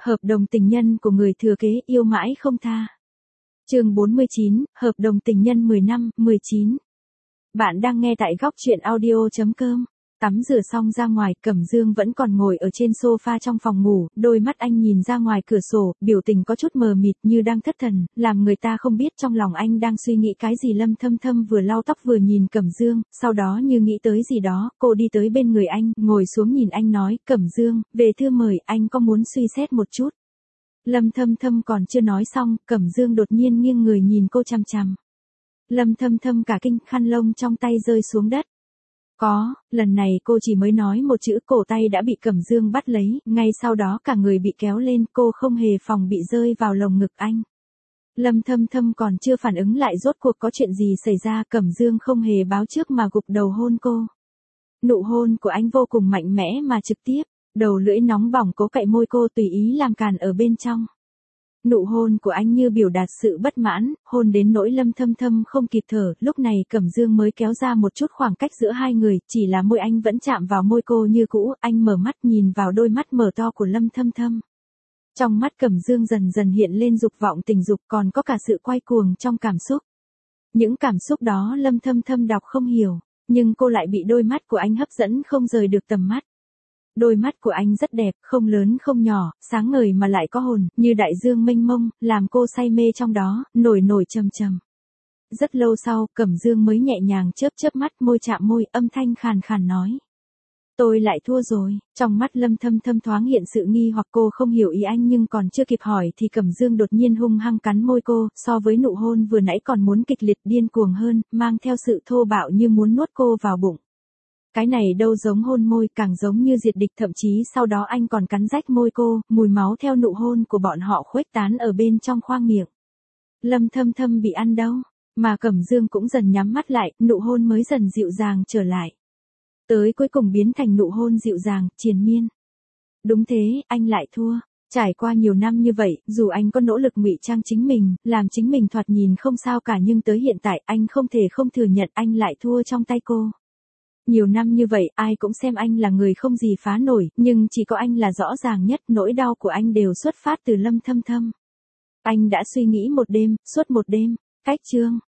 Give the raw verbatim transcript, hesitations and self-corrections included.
Hợp đồng tình nhân của người thừa kế yêu mãi không tha. Chương bốn mươi chín, hợp đồng tình nhân mười năm, mười chín. Bạn đang nghe tại góc truyện audio chấm com. Tắm rửa xong ra ngoài, Cẩm Dương vẫn còn ngồi ở trên sofa trong phòng ngủ, đôi mắt anh nhìn ra ngoài cửa sổ, biểu tình có chút mờ mịt như đang thất thần, làm người ta không biết trong lòng anh đang suy nghĩ cái gì. Lâm Thâm Thâm vừa lau tóc vừa nhìn Cẩm Dương, sau đó như nghĩ tới gì đó, cô đi tới bên người anh, ngồi xuống nhìn anh nói, Cẩm Dương, về thư mời, anh có muốn suy xét một chút. Lâm Thâm Thâm còn chưa nói xong, Cẩm Dương đột nhiên nghiêng người nhìn cô chằm chằm. Lâm Thâm Thâm cả kinh, khăn lông trong tay rơi xuống đất. Có, lần này cô chỉ mới nói một chữ, cổ tay đã bị Cẩm Dương bắt lấy, ngay sau đó cả người bị kéo lên, cô không hề phòng bị rơi vào lồng ngực anh. Lâm Thâm Thâm còn chưa phản ứng lại rốt cuộc có chuyện gì xảy ra, Cẩm Dương không hề báo trước mà gục đầu hôn cô. Nụ hôn của anh vô cùng mạnh mẽ mà trực tiếp, đầu lưỡi nóng bỏng cố cậy môi cô tùy ý làm càn ở bên trong. Nụ hôn của anh như biểu đạt sự bất mãn, hôn đến nỗi Lâm Thâm Thâm không kịp thở, lúc này Cẩm Dương mới kéo ra một chút khoảng cách giữa hai người, chỉ là môi anh vẫn chạm vào môi cô như cũ, anh mở mắt nhìn vào đôi mắt mở to của Lâm Thâm Thâm. Trong mắt Cẩm Dương dần dần hiện lên dục vọng tình dục, còn có cả sự quay cuồng trong cảm xúc. Những cảm xúc đó Lâm Thâm Thâm đọc không hiểu, nhưng cô lại bị đôi mắt của anh hấp dẫn không rời được tầm mắt. Đôi mắt của anh rất đẹp, không lớn không nhỏ, sáng ngời mà lại có hồn, như đại dương mênh mông, làm cô say mê trong đó, nổi nổi trầm trầm. Rất lâu sau, Cẩm Dương mới nhẹ nhàng chớp chớp mắt, môi chạm môi, âm thanh khàn khàn nói. Tôi lại thua rồi. Trong mắt Lâm Thâm Thâm thoáng hiện sự nghi hoặc, cô không hiểu ý anh nhưng còn chưa kịp hỏi thì Cẩm Dương đột nhiên hung hăng cắn môi cô, so với nụ hôn vừa nãy còn muốn kịch liệt điên cuồng hơn, mang theo sự thô bạo như muốn nuốt cô vào bụng. Cái này đâu giống hôn môi, càng giống như diệt địch, thậm chí sau đó anh còn cắn rách môi cô, mùi máu theo nụ hôn của bọn họ khuếch tán ở bên trong khoang miệng. Lâm Thâm Thâm bị ăn đâu, mà Cẩm Dương cũng dần nhắm mắt lại, nụ hôn mới dần dịu dàng trở lại. Tới cuối cùng biến thành nụ hôn dịu dàng, triền miên. Đúng thế, anh lại thua. Trải qua nhiều năm như vậy, dù anh có nỗ lực ngụy trang chính mình, làm chính mình thoạt nhìn không sao cả, nhưng tới hiện tại anh không thể không thừa nhận anh lại thua trong tay cô. Nhiều năm như vậy, ai cũng xem anh là người không gì phá nổi, nhưng chỉ có anh là rõ ràng nhất, nỗi đau của anh đều xuất phát từ Lâm Thâm Thâm. Anh đã suy nghĩ một đêm, suốt một đêm, cách chương.